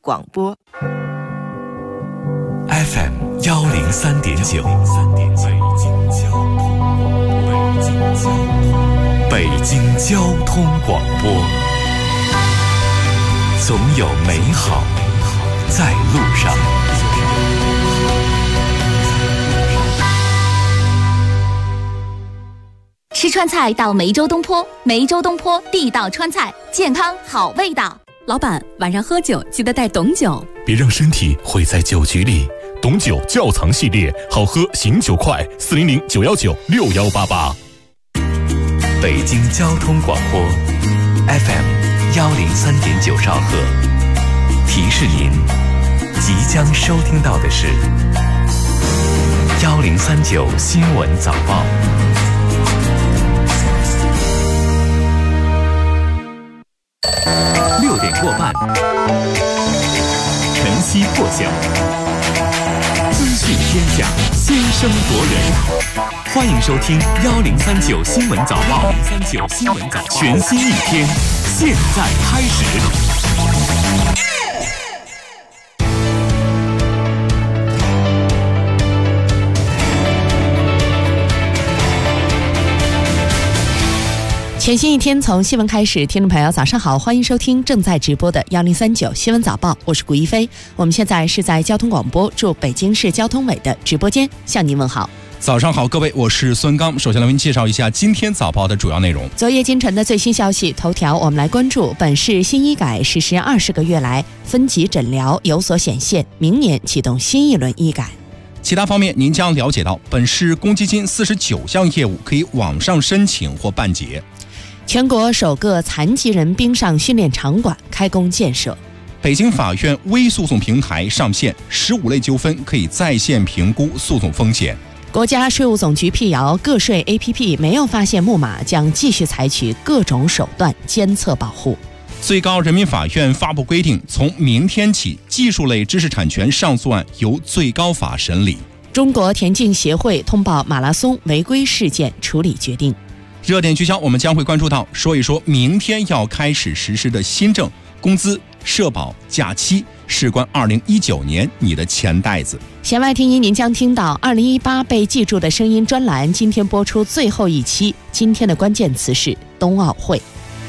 广播。 FM 103.9，北京交通广播，总有美好在路上。 吃川菜到梅州东坡，梅州东坡地道川菜，健康好味道。 老板，晚上喝酒记得带董酒， 别让身体毁在酒局里。董酒窖藏系列，好喝醒酒快，400-919-6188。北京交通广播 FM 103.9兆赫，提示您即将收听到的是1039新闻早报。6点过半，晨曦破晓，资讯天下，先声夺人。欢迎收听1039新闻早报。1039新闻早报，全新一天，现在开始。 全新一天从新闻开始，听众朋友早上好，欢迎收听正在直播的1039新闻早报，我是古一飞。我们现在是在交通广播驻北京市交通委的直播间，向您问好。 早上好，各位，我是孙刚。首先来为您介绍一下今天早报的主要内容。 昨夜今晨的最新消息头条，我们来关注本市新医改实施20个月来，分级诊疗有所显现，明年启动新一轮医改。 其他方面，您将了解到本市公积金49项业务可以网上申请或办结。 全国首个残疾人冰上训练场馆开工建设。 北京法院微诉讼平台上线，15类纠纷可以在线评估诉讼风险。 国家税务总局辟谣，个税 APP 没有发现木马，将继续采取各种手段监测保护。 最高人民法院发布规定，从明天起，技术类知识产权上诉案由最高法审理。 中国田径协会通报马拉松违规事件处理决定。 热点聚焦，我们将会关注到说一说明天要开始实施的新政，工资、社保、假期，事关2019年你的钱袋子。 弦外听音，您将听到2018被记住的声音专栏今天播出最后一期，今天的关键词是冬奥会。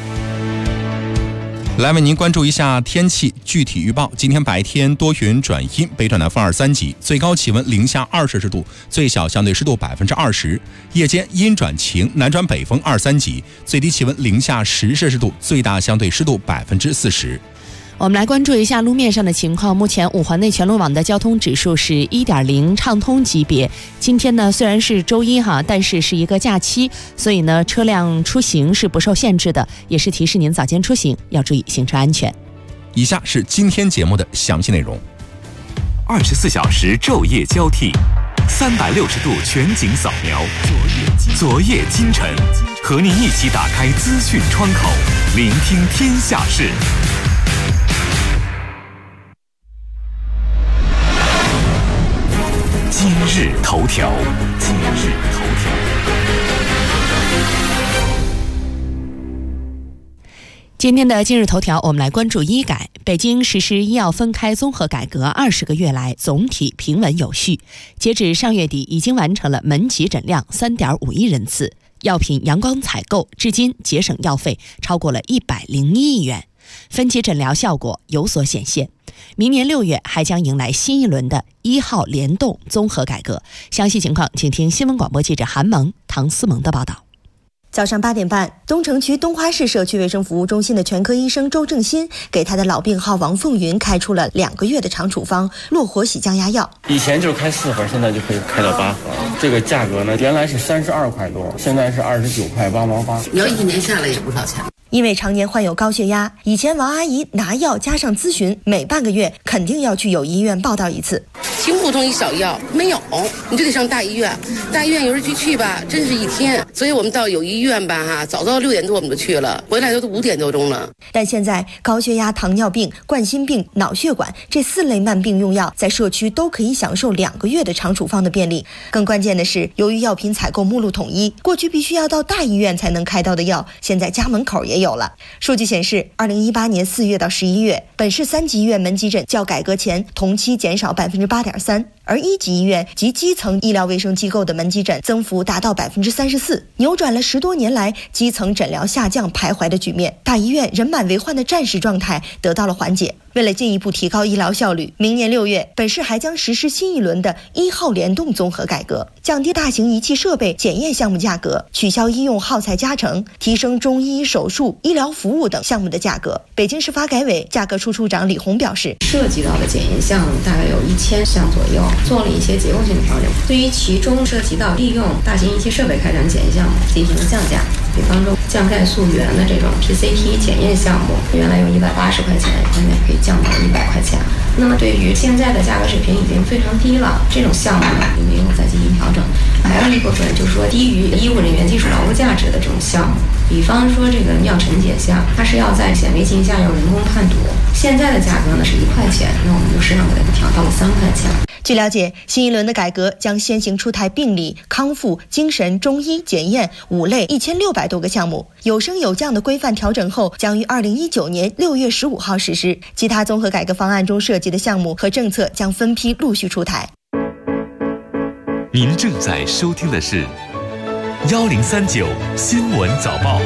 来为您关注一下天气具体预报。今天白天多云转阴，北转南风2、3级，最高气温零下2摄氏度，最小相对湿度20%。夜间阴转晴，南转北风2、3级，最低气温零下10摄氏度，最大相对湿度40%。 我们来关注一下路面上的情况。目前5环内全路网的交通指数是 1.0 畅通级别。今天呢虽然是周一但是是一个假期，所以呢车辆出行是不受限制的，也是提示您早间出行要注意行车安全。 以下是今天节目的详细内容。 24小时昼夜交替，360度全景扫描，昨夜今晨，和您一起打开资讯窗口，聆听天下事。今日头条。 今天的今日头条，我们来关注医改。北京实施医药分开综合改革20个月来，总体平稳有序。截止上月底，已经完成了门急诊量3.5亿人次，药品阳光采购至今节省药费超过了101亿元，分级诊疗效果有所显现。明年6月还将迎来新一轮的1号联动综合改革。详细情况，请听新闻广播记者韩萌、唐思萌的报道。 早上8点半，东城区东花市社区卫生服务中心的全科医生周正新给他的老病号王凤云开出了2个月的长处方落活喜降压药。 以前就开4盒，现在就可以开到8盒。这个价格呢，原来是32块多，现在是29块8毛8。 要1年下来也不少钱。 因为常年患有高血压，以前王阿姨拿药加上咨询，每半个月肯定要去友谊医院报到一次。 挺普通一小药没有，你就得上大医院。大医院有时去吧，真是一天。所以我们到友谊医院吧，早6点多我们就去了，回来都5点多钟了。 但现在高血压、糖尿病、冠心病、脑血管这4类慢病用药在社区都可以享受2个月的长处方的便利。更关键的是，由于药品采购目录统一，过去必须要到大医院才能开到的药，现在家门口也有了。数据显示，2018年4月到11月，本市3级医院门急诊较改革前同期减少8.3%，而1级医院及基层医疗卫生机构的门急诊增幅达到34%，扭转了10多年来基层诊疗下降徘徊的局面，大医院人满为患的战时状态得到了缓解。为了进一步提高医疗效率，明年6月，本市还将实施新一轮的1号联动综合改革，降低大型仪器设备检验项目价格，取消医用耗材加成，提升中医手术、医疗服务等项目的价格。北京市发改委价格处处长李红表示， 涉及到的检验项目大概有1000项左右，做了一些结构性的调整。对于其中涉及到利用大型仪器设备开展检验项目进行了降价，比方说降钙溯源的这种 PCT 检验项目，原来用180块钱，现在可以降到100块钱。那么对于现在的价格水平已经非常低了，这种项目呢也没有再进行调整。还有一部分就是说低于医务人员技术劳务价值的这种项目，比方说这个尿沉碱项，它是要在显微镜下用人工判读，现在的价格呢是1块钱，那我们就适当给它调到了3块钱。 据了解，新一轮的改革将先行出台病理、康复、精神、中医、检验5类1600多个项目，有升有降的规范调整后，将于2019年6月15号实施。其他综合改革方案中涉及的项目和政策将分批陆续出台。 您正在收听的是1039新闻早报。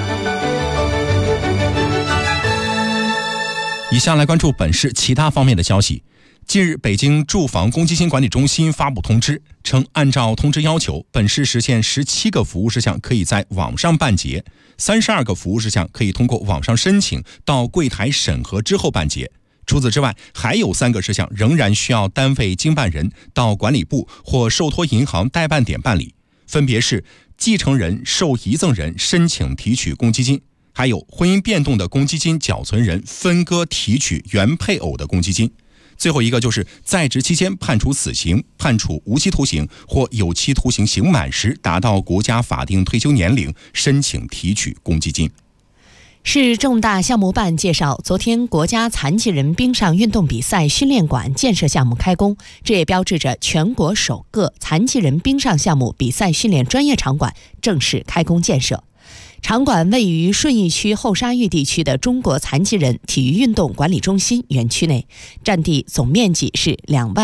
以下来关注本市其他方面的消息。近日，北京住房公积金管理中心发布通知，称按照通知要求，本市实现17个服务事项可以在网上办结，32个服务事项可以通过网上申请到柜台审核之后办结。除此之外，还有3个事项仍然需要单位经办人到管理部或受托银行代办点办理，分别是继承人、受遗赠人申请提取公积金，还有婚姻变动的公积金缴存人分割提取原配偶的公积金。最后一个就是在职期间判处死刑、判处无期徒刑或有期徒刑刑满时达到国家法定退休年龄，申请提取公积金。 市重大项目办介绍，昨天国家残疾人冰上运动比赛训练馆建设项目开工，这也标志着全国首个残疾人冰上项目比赛训练专业场馆正式开工建设。场馆位于顺义区后沙峪地区的中国残疾人体育运动管理中心园区内，占地总面积是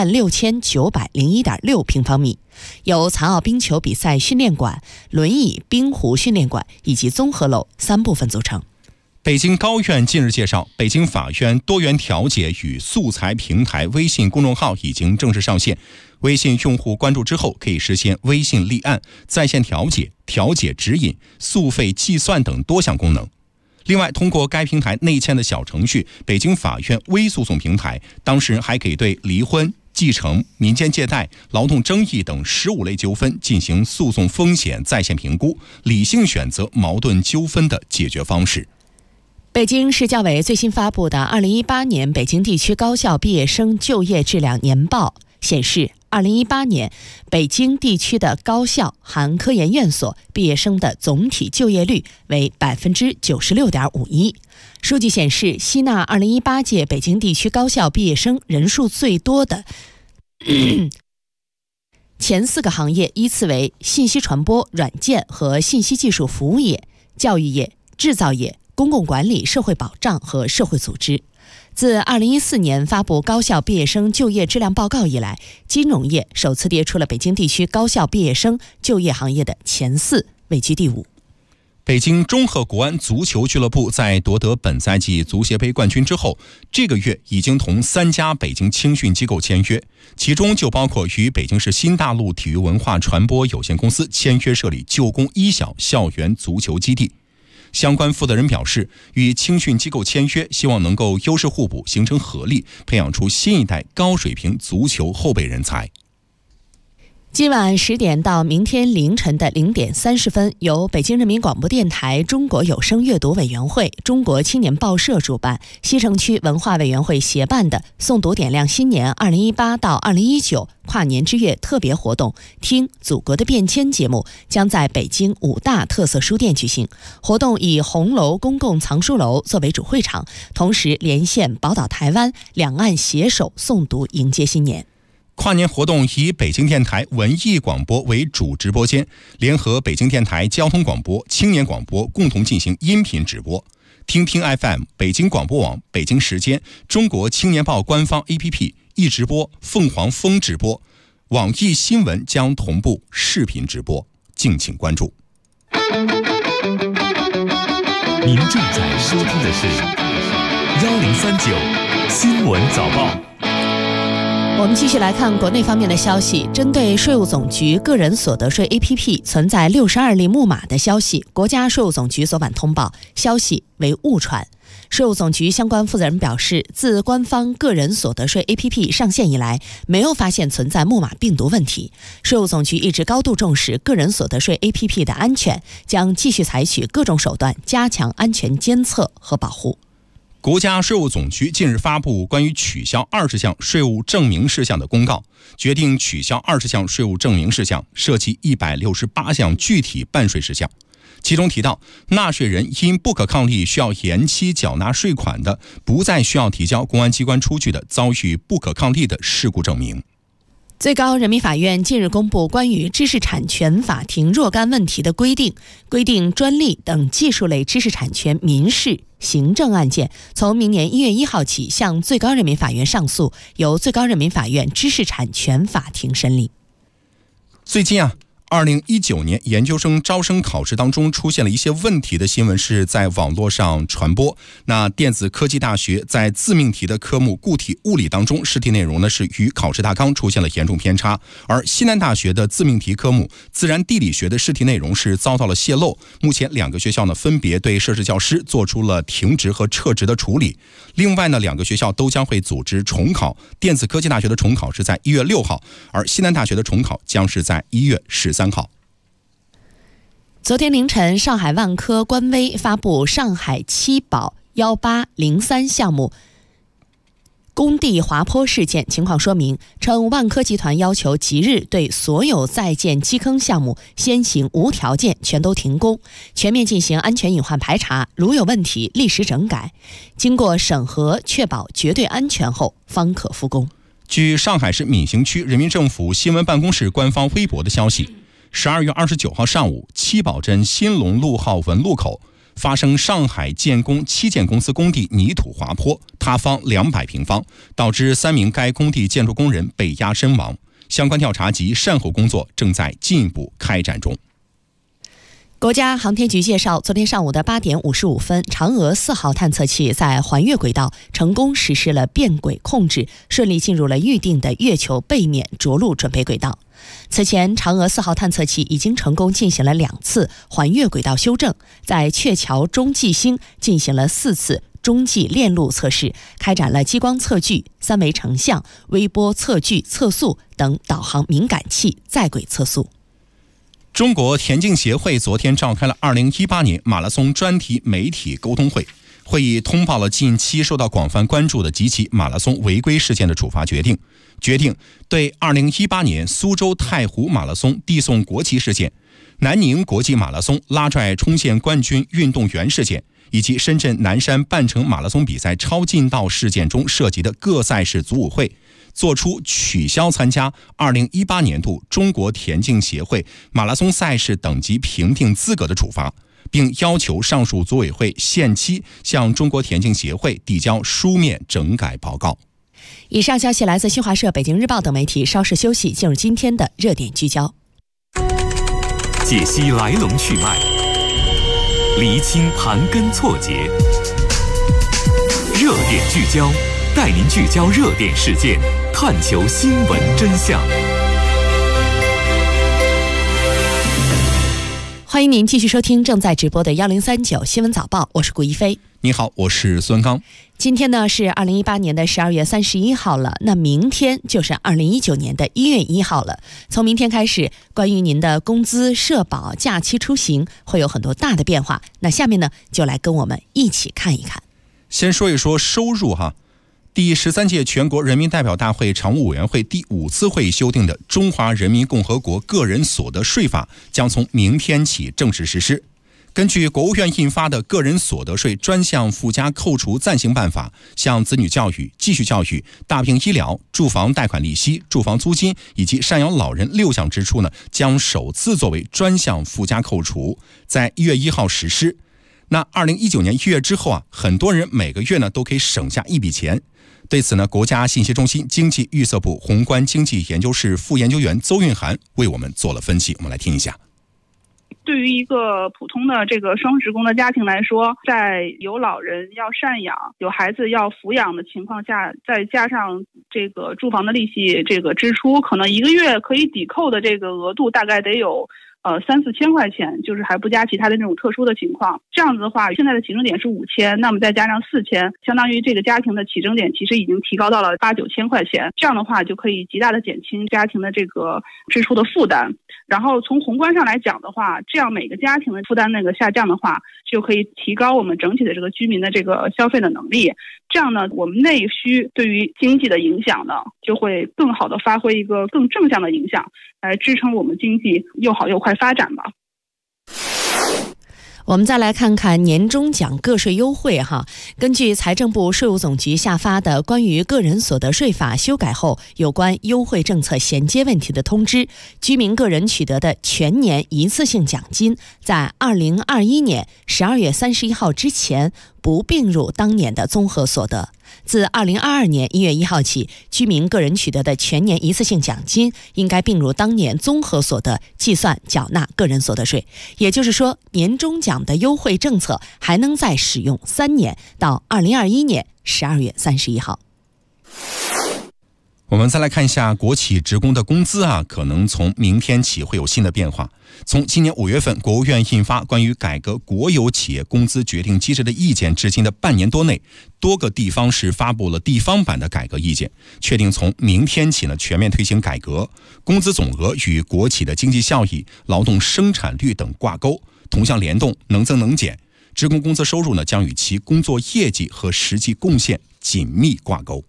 26901.6平方米，由残奥冰球比赛训练馆、轮椅冰壶训练馆以及综合楼3部分组成。 北京高院近日介绍，北京法院多元调解与素材平台微信公众号已经正式上线，微信用户关注之后可以实现微信立案、在线调解、调解指引、诉费计算等多项功能。另外，通过该平台内嵌的小程序北京法院微诉讼平台，当事人还可以对离婚、继承、民间借贷、劳动争议等15类纠纷进行诉讼风险在线评估，理性选择矛盾纠纷的解决方式。 北京市教委最新发布的2018年北京地区高校毕业生就业质量年报显示，2018年北京地区的高校含科研院所毕业生的总体就业率为 96.51%。数据显示，吸纳2018届北京地区高校毕业生人数最多的前4个行业依次为信息传播、软件和信息技术服务业、教育业、制造业、公共管理、社会保障和社会组织。自2014年发布高校毕业生就业质量报告以来，金融业首次跌出了北京地区高校毕业生就业行业的前4，位居第5。 北京中赫国安足球俱乐部在夺得本赛季足协杯冠军之后，这个月已经同3家北京青训机构签约，其中就包括与北京市新大陆体育文化传播有限公司签约设立旧工一小校园足球基地。相关负责人表示，与青训机构签约，希望能够优势互补，形成合力，培养出新一代高水平足球后备人才。 今晚10点到明天凌晨的0点30分，由北京人民广播电台中国有声阅读委员会、中国青年报社主办，西城区文化委员会协办的诵读点亮新年2018到2019跨年之月特别活动“听祖国的变迁”节目将在北京5大特色书店举行。活动以红楼公共藏书楼作为主会场，同时连线宝岛台湾，两岸携手诵读迎接新年。 跨年活动以北京电台文艺广播为主直播间，联合北京电台交通广播、青年广播共同进行音频直播。听听 FM、北京广播网、北京时间、中国青年报官方 APP 一直播、凤凰风直播，网易新闻将同步视频直播，敬请关注。 您正在收听的是1039新闻早报。 我们继续来看国内方面的消息。针对税务总局个人所得税 APP 存在62例木马的消息，国家税务总局昨晚通报，消息为误传。税务总局相关负责人表示，自官方个人所得税 APP 上线以来，没有发现存在木马病毒问题。税务总局一直高度重视个人所得税 APP 的安全，将继续采取各种手段加强安全监测和保护。 国家税务总局近日发布关于取消20项税务证明事项的公告，决定取消20项税务证明事项，涉及168项具体办税事项。其中提到，纳税人因不可抗力需要延期缴纳税款的，不再需要提交公安机关出具的遭遇不可抗力的事故证明。 最高人民法院近日公布关于知识产权法庭若干问题的规定，规定专利等技术类知识产权民事、行政案件从明年1月1号起向最高人民法院上诉，由最高人民法院知识产权法庭审理。 最近2019年研究生招生考试当中出现了一些问题的新闻是在网络上传播。那电子科技大学在自命题的科目固体物理当中，试题内容呢是与考试大纲出现了严重偏差，而西南大学的自命题科目自然地理学的试题内容是遭到了泄露。目前2个学校呢分别对涉事教师做出了停职和撤职的处理。另外呢，2个学校都将会组织重考，电子科技大学的重考是在1月6号，而西南大学的重考将是在1月13号。 昨天凌晨，上海万科官微发布上海七宝1803项目工地滑坡事件情况说明，称万科集团要求即日对所有在建基坑项目先行无条件全都停工，全面进行安全隐患排查，如有问题立时整改，经过审核确保绝对安全后方可复工。 据上海市闵行区人民政府新闻办公室官方微博的消息，12月29号上午，七宝镇新龙路号文路口发生上海建工七建公司工地泥土滑坡，塌方200平方，导致3名该工地建筑工人被压身亡。相关调查及善后工作正在进一步开展中。 国家航天局介绍，昨天上午的8点55分，嫦娥4号探测器在环月轨道成功实施了变轨控制，顺利进入了预定的月球背面着陆准备轨道。此前，嫦娥4号探测器已经成功进行了2次环月轨道修正，在鹊桥中继星进行了4次中继链路测试，开展了激光测距、3维成像、微波测距测速等导航敏感器在轨测速。 中国田径协会昨天召开了2018年马拉松专题媒体沟通会，会议通报了近期受到广泛关注的几起马拉松违规事件的处罚决定，对2018年苏州太湖马拉松递送国旗事件、南宁国际马拉松拉拽冲线冠军运动员事件，以及深圳南山半程马拉松比赛超近道事件中涉及的各赛事组委会，作出取消参加2018年度中国田径协会马拉松赛事等级评定资格的处罚，并要求上述组委会限期向中国田径协会递交书面整改报告。 以上消息来自新华社、北京日报等媒体，稍事休息，进入今天的热点聚焦。 解析来龙去脉，厘清盘根错节，热点聚焦，带您聚焦热点事件，探求新闻真相。 欢欢迎您继续收听正在直播的1039新闻早报，我是顾一飞。 你好，我是孙刚。 今天呢是2018年的12月31号了，那明天就是2019年的1月1号了。从明天开始，关于您的工资、社保、假期出行会有很多大的变化。那下面呢，就来跟我们一起看一看。 先说一说收入哈。第13届全国人民代表大会常务委员会第5次会议修订的《中华人民共和国个人所得税法》将从明天起正式实施。根据国务院印发的《个人所得税专项附加扣除暂行办法》，像子女教育、继续教育、大病医疗、住房贷款利息、住房租金以及赡养老人6项支出呢，将首次作为专项附加扣除，在1月1号实施。那2019年1月之后啊，很多人每个月呢都可以省下一笔钱。对此呢，国家信息中心经济预测部宏观经济研究室副研究员邹韵涵为我们做了分析，我们来听一下。 对于一个普通的这个双职工的家庭来说，在有老人要赡养、有孩子要抚养的情况下，再加上这个住房的利息这个支出，可能一个月可以抵扣的这个额度大概得有3-4千块钱，就是还不加其他的那种特殊的情况。这样子的话，现在的起征点是5000，那么再加上4000，相当于这个家庭的起征点其实已经提高到了8-9千块钱。这样的话就可以极大的减轻家庭的这个支出的负担。然后从宏观上来讲的话，这样每个家庭的负担那个下降的话，就可以提高我们整体的这个居民的这个消费的能力。这样呢，我们内需对于经济的影响呢，就会更好的发挥一个更正向的影响，来支撑我们经济又好又快发展吧。 我们再来看看年终奖个税优惠哈。根据财政部税务总局下发的关于个人所得税法修改后有关优惠政策衔接问题的通知，居民个人取得的全年一次性奖金，在2021年12月31号之前不并入当年的综合所得。自2022年1月1号起，居民个人取得的全年一次性奖金应该并入当年综合所得计算缴纳个人所得税。也就是说，年终奖的优惠政策还能再使用3年，到2021年12月31号。 我们再来看一下国企职工的工资啊，可能从明天起会有新的变化。从今年5月份国务院印发关于改革国有企业工资决定机制的意见至今的半年多内，多个地方市发布了地方版的改革意见，确定从明天起呢全面推行改革，工资总额与国企的经济效益、劳动生产率等挂钩，同向联动，能增能减。职工工资收入呢将与其工作业绩和实际贡献紧密挂钩。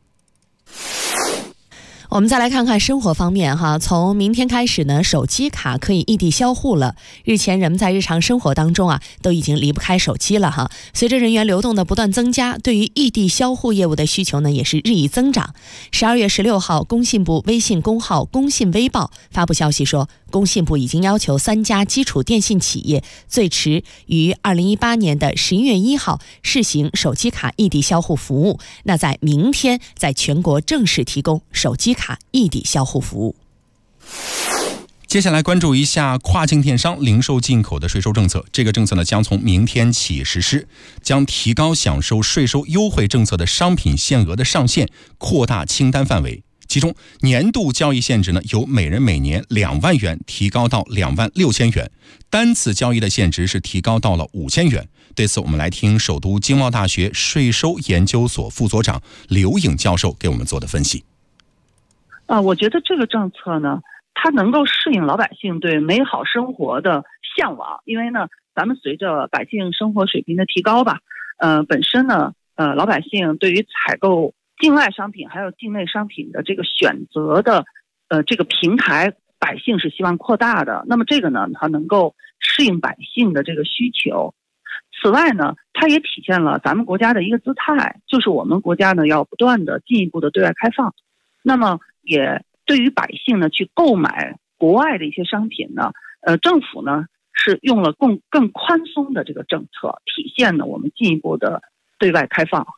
我们再来看看生活方面哈，从明天开始呢，手机卡可以异地销户了。日前人们在日常生活当中啊，都已经离不开手机了哈。随着人员流动的不断增加，对于异地销户业务的需求呢，也是日益增长。12月16号，工信部微信公号工信微报发布消息说，工信部已经要求3家基础电信企业最迟于2018年的11月1号试行手机卡异地销户服务。那在明天，在全国正式提供手机卡异地销户服务。 接下来关注一下跨境电商零售进口的税收政策。这个政策呢将从明天起实施，将提高享受税收优惠政策的商品限额的上限，扩大清单范围。其中年度交易限值呢由每人每年2万元提高到2万6千元，单次交易的限值是提高到了5千元。对此我们来听首都经贸大学税收研究所副所长刘颖教授给我们做的分析。 我觉得这个政策呢，它能够适应老百姓对美好生活的向往。因为呢，咱们随着百姓生活水平的提高吧，本身呢，老百姓对于采购境外商品还有境内商品的这个选择的这个平台，百姓是希望扩大的。那么这个呢，它能够适应百姓的这个需求。此外呢，它也体现了咱们国家的一个姿态，就是我们国家呢要不断的进一步的对外开放。那么也对于百姓呢去购买国外的一些商品呢，政府呢是用了更宽松的这个政策，体现了我们进一步的对外开放。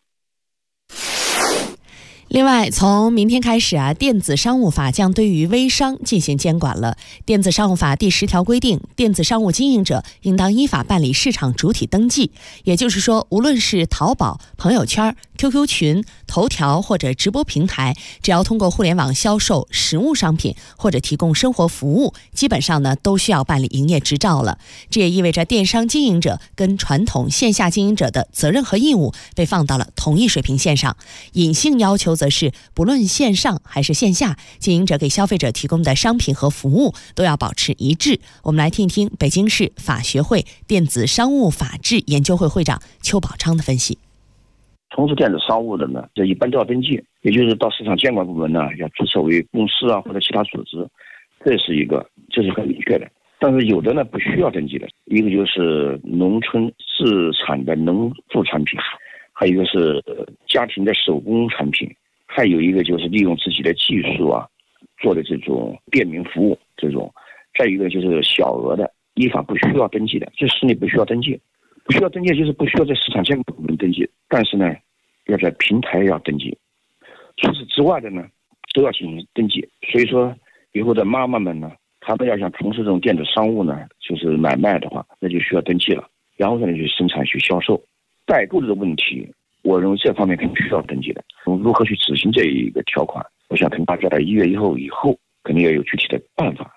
另外，从明天开始啊，电子商务法将对于微商进行监管了。电子商务法第10条规定，电子商务经营者应当依法办理市场主体登记。也就是说，无论是淘宝、朋友圈、 QQ 群、头条或者直播平台，只要通过互联网销售实物商品或者提供生活服务，基本上呢都需要办理营业执照了。这也意味着电商经营者跟传统线下经营者的责任和义务被放到了同一水平线上。隐性要求则是，不论线上还是线下，经营者给消费者提供的商品和服务都要保持一致。我们来听一听北京市法学会电子商务法治研究会会长邱宝昌的分析。 从事电子商务的呢，这一般都要登记，也就是到市场监管部门呢要注册为公司啊或者其他组织，这是很明确的。但是有的呢不需要登记的，一个就是农村自产的农副产品，还有一个是家庭的手工产品，还有一个就是利用自己的技术啊做的这种便民服务这种，再一个就是小额的依法不需要登记的，这是你不需要登记。不需要登记就是不需要在市场监管部门登记，但是呢要在平台要登记，除此之外的呢都要进行登记。所以说以后的妈妈们呢，他们要想从事这种电子商务呢，就是买卖的话，那就需要登记了，然后呢去生产去销售。代购的问题，我认为这方面肯定需要登记的。如何去执行这一个条款，我想跟大家在1月1号以后肯定要有具体的办法。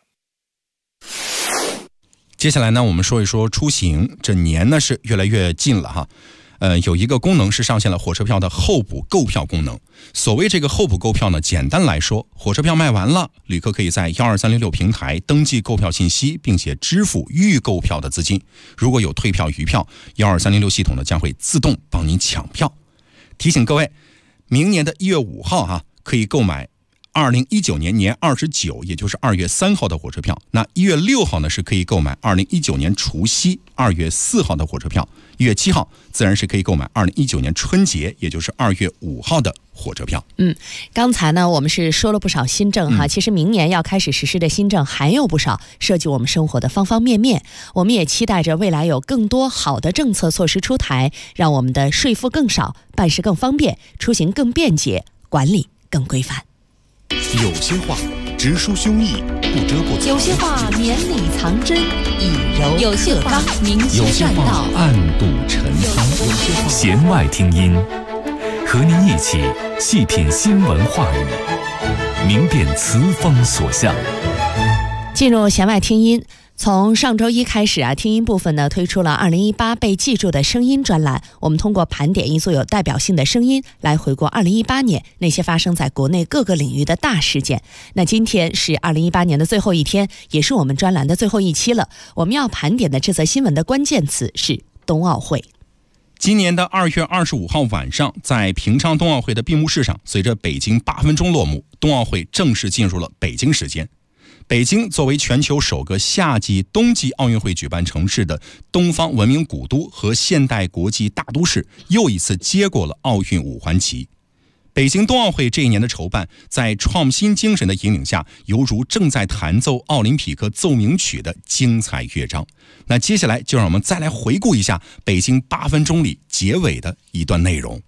接下来呢，我们说一说出行。这年呢是越来越近了哈。有一个功能是上线了火车票的候补购票功能。所谓这个候补购票呢，简单来说，火车票卖完了，旅客可以在12306平台登记购票信息，并且支付预购票的资金。如果有退票余票，12306系统呢将会自动帮您抢票。提醒各位，明年的1月5号可以购买2019年年29，也就是2月3号的火车票。那1月6号呢是可以购买2019年除夕2月4号的火车票。1月7号自然是可以购买2019年春节，也就是2月5号的火车票。 刚才呢我们是说了不少新政哈，其实明年要开始实施的新政还有不少，涉及我们生活的方方面面。我们也期待着未来有更多好的政策措施出台，让我们的税负更少，办事更方便，出行更便捷，管理更规范。 有些话直抒胸臆，不遮不藏； 有些话绵里藏针，以柔有些话明修栈道， 暗度陈仓。弦外听音，和您一起细品新闻话语，明辨词风所向。 进入弦外听音。从上周一开始听音部分呢推出了2018被记住的声音专栏。我们通过盘点一组有代表性的声音，来回顾2018年那些发生在国内各个领域的大事件。那今天是2018年的最后一天，也是我们专栏的最后一期了。我们要盘点的这则新闻的关键词是冬奥会。 今年的2月25号晚上，在平昌冬奥会的闭幕式上，随着北京8分钟落幕，冬奥会正式进入了北京时间。北京作为全球首个夏季、冬季奥运会举办城市的东方文明古都和现代国际大都市，又一次接过了奥运5环旗。北京冬奥会这一年的筹办，在创新精神的引领下，犹如正在弹奏奥林匹克奏鸣曲的精彩乐章。那接下来就让我们再来回顾一下北京8分钟里结尾的一段内容。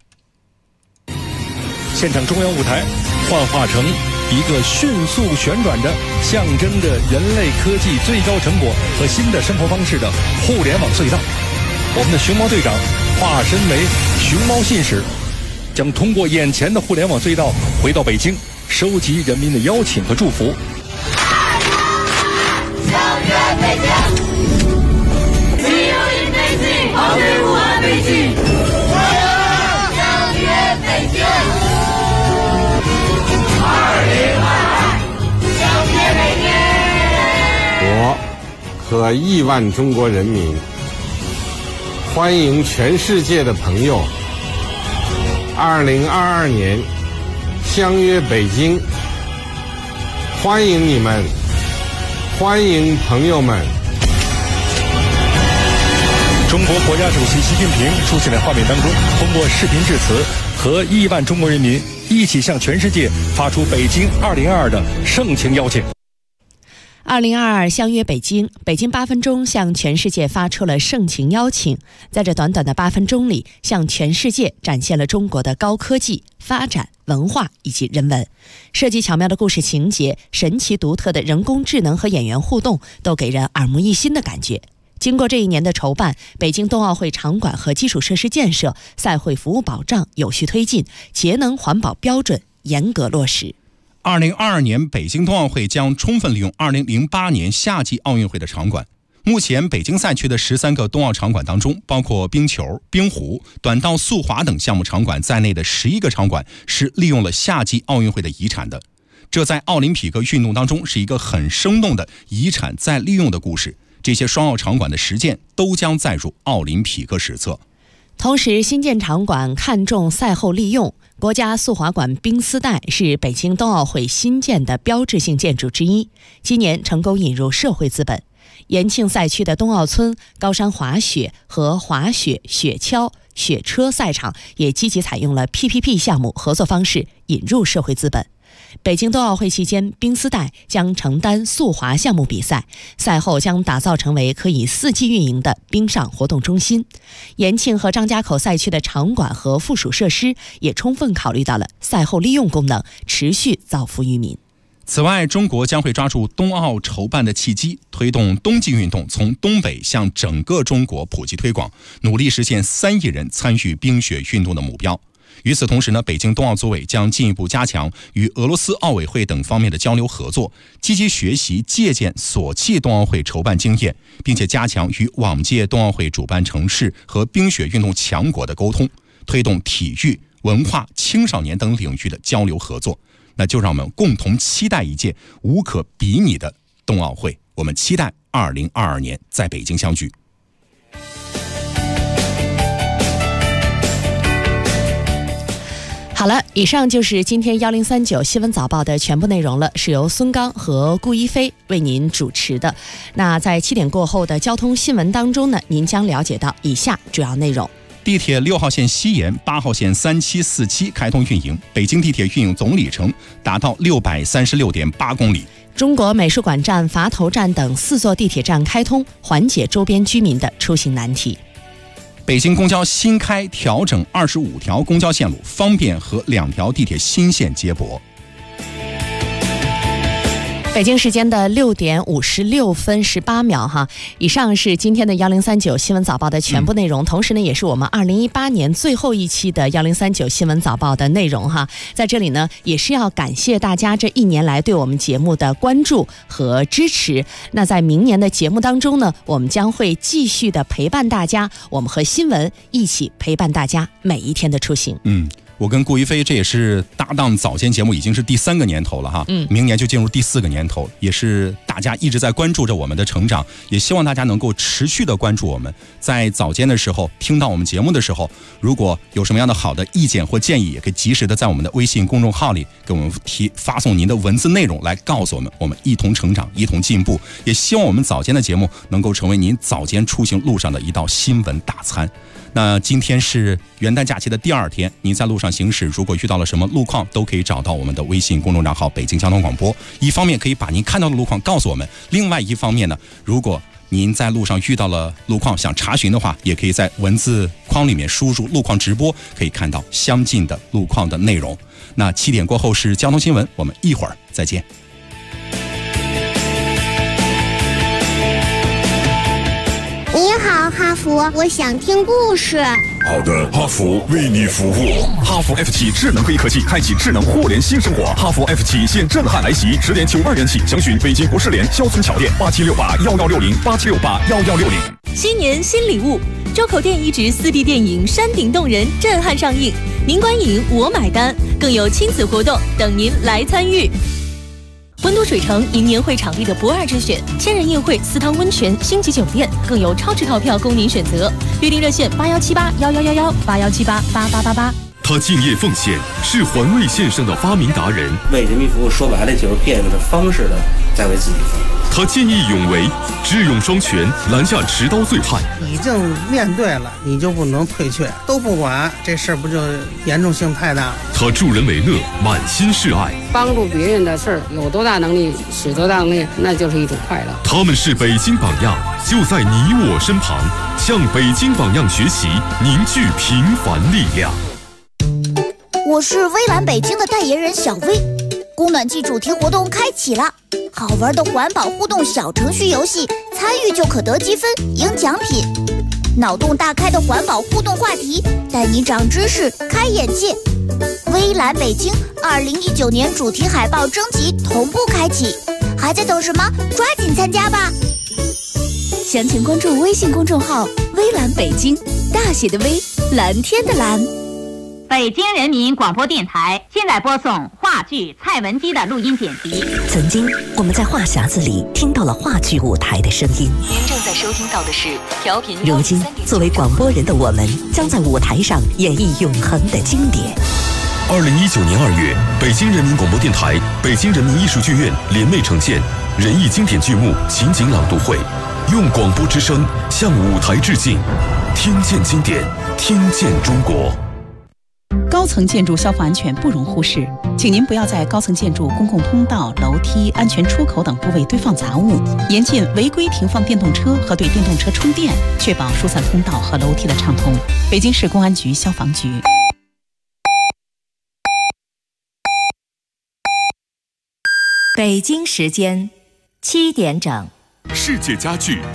现场中央舞台幻化成一个迅速旋转着象征着人类科技最高成果和新的生活方式的互联网隧道。我们的熊猫队长化身为熊猫信使，将通过眼前的互联网隧道回到北京，收集人民的邀请和祝福。相约北京 See you in Beijing 奥运5环北京，相约北京我和亿万中国人民欢迎全世界的朋友2022年相约北京，欢迎你们，欢迎朋友们。 中国国家主席习近平出现在画面当中，通过视频致辞，和亿万中国人民一起向全世界发出北京2022的盛情邀请。 2022相约北京，北京8分钟向全世界发出了盛情邀请。在这短短的8分钟里，向全世界展现了中国的高科技发展、文化以及人文。设计巧妙的故事情节、神奇独特的人工智能和演员互动，都给人耳目一新的感觉。 经过这一年的筹办，北京冬奥会场馆和基础设施建设、赛会服务保障有序推进，节能环保标准严格落实。 2022年北京冬奥会将充分利用2008年夏季奥运会的场馆。目前北京赛区的13个冬奥场馆当中，包括冰球、冰壶、短道速滑等项目场馆在内的11个场馆是利用了夏季奥运会的遗产的。这在奥林匹克运动当中是一个很生动的遗产再利用的故事。这些双奥场馆的实践都将载入奥林匹克史册。 同时，新建场馆看重赛后利用。国家速滑馆冰丝带是北京冬奥会新建的标志性建筑之一，今年成功引入社会资本。延庆赛区的冬奥村、高山滑雪和滑雪、雪橇、雪车赛场也积极采用了 PPP 项目合作方式引入社会资本。北京冬奥会期间，冰丝带将承担速滑项目比赛，赛后将打造成为可以4季运营的冰上活动中心。延庆和张家口赛区的场馆和附属设施也充分考虑到了赛后利用功能，持续造福于民。 此外，中国将会抓住冬奥筹办的契机，推动冬季运动从东北向整个中国普及推广，努力实现3亿人参与冰雪运动的目标。与此同时呢，北京冬奥组委将进一步加强与俄罗斯奥委会等方面的交流合作，积极学习借鉴索契冬奥会筹办经验，并且加强与往届冬奥会主办城市和冰雪运动强国的沟通，推动体育、文化、青少年等领域的交流合作。那就让我们共同期待一届无可比拟的冬奥会。我们期待2022年在北京相聚。 好了，以上就是今天1039新闻早报的全部内容了，是由孙刚和顾一飞为您主持的。那在7点过后的交通新闻当中呢，您将了解到以下主要内容。 地铁6号线西延、8号线3747开通运营，北京地铁运营总里程达到636.8公里。 中国美术馆站、垡头站等4座地铁站开通，缓解周边居民的出行难题。 北京公交新开调整25条公交线路，方便和2条地铁新线接驳。 北京时间的6点56分18秒哈，以上是今天的1039新闻早报的全部内容，同时呢，也是我们2018年最后一期的1039新闻早报的内容哈。在这里呢，也是要感谢大家这1年来对我们节目的关注和支持。那在明年的节目当中呢，我们将会继续的陪伴大家，我们和新闻一起陪伴大家每一天的出行。 我跟顾一飞这也是搭档早间节目已经是第3个年头了哈，明年就进入第4个年头，也是大家一直在关注着我们的成长，也希望大家能够持续的关注我们。在早间的时候听到我们节目的时候，如果有什么样的好的意见或建议，也可以及时的在我们的微信公众号里给我们发送您的文字内容来告诉我们，我们一同成长，一同进步。也希望我们早间的节目能够成为您早间出行路上的一道新闻大餐。那今天是元旦假期的第2天，您在路上行驶，如果遇到了什么路况，都可以找到我们的微信公众账号北京交通广播。一方面可以把您看到的路况告诉我们，另外一方面呢，如果您在路上遇到了路况想查询的话，也可以在文字框里面输入路况直播，可以看到相近的路况的内容。那7点过后是交通新闻，我们一会儿再见。 你好，哈佛，我想听故事。 好的，哈佛为你服务。哈佛 F7 智能黑科技，开启智能互联新生活。哈佛 F7 现震撼来袭，10点92元起，详询北京国士联肖村桥店8768116087681160。 新年新礼物，周口店移植4D 电影《山顶洞人》震撼上映，您观影我买单，更有亲子活动等您来参与。温都水城迎年会场地的不二之选，千人宴会、4汤温泉、星级酒店，更有超值套票供您选择。预订热线8178111181788888。 他敬业奉献，是环卫线上的发明达人。 为人民服务，说白了就是变着方式的在为自己服务。 他见义勇为，智勇双全，拦下持刀醉汉。 已经面对了，你就不能退却，都不管，这事儿不就严重性太大了？ 他助人为乐，满心是爱。 帮助别人的事儿，有多大能力使多大能力，那就是一种快乐。 他们是北京榜样，就在你我身旁，向北京榜样学习，凝聚平凡力量。 我是微蓝北京的代言人小薇。 供暖季主题活动开启了，好玩的环保互动小程序游戏，参与就可得积分赢奖品。脑洞大开的环保互动话题，带你长知识开眼界。微蓝北京2019年主题海报征集同步开启，还在等什么？抓紧参加吧！ 详情关注微信公众号微蓝北京，大写的微，蓝天的蓝。 北京人民广播电台现在播送话剧《蔡文姬》的录音剪辑。 曾经我们在话匣子里听到了话剧舞台的声音， 您正在收听到的是调频。 如今作为广播人的我们，将在舞台上演绎永恒的经典。 2019年2月，北京人民广播电台、北京人民艺术剧院联袂呈现人艺经典剧目情景朗读会，用广播之声向舞台致敬，听见经典，听见中国。 高层建筑消防安全不容忽视，请您不要在高层建筑公共通道、楼梯、安全出口等部位堆放杂物，严禁违规停放电动车和对电动车充电，确保疏散通道和楼梯的畅通。北京市公安局消防局。 北京时间7点整。 世界家具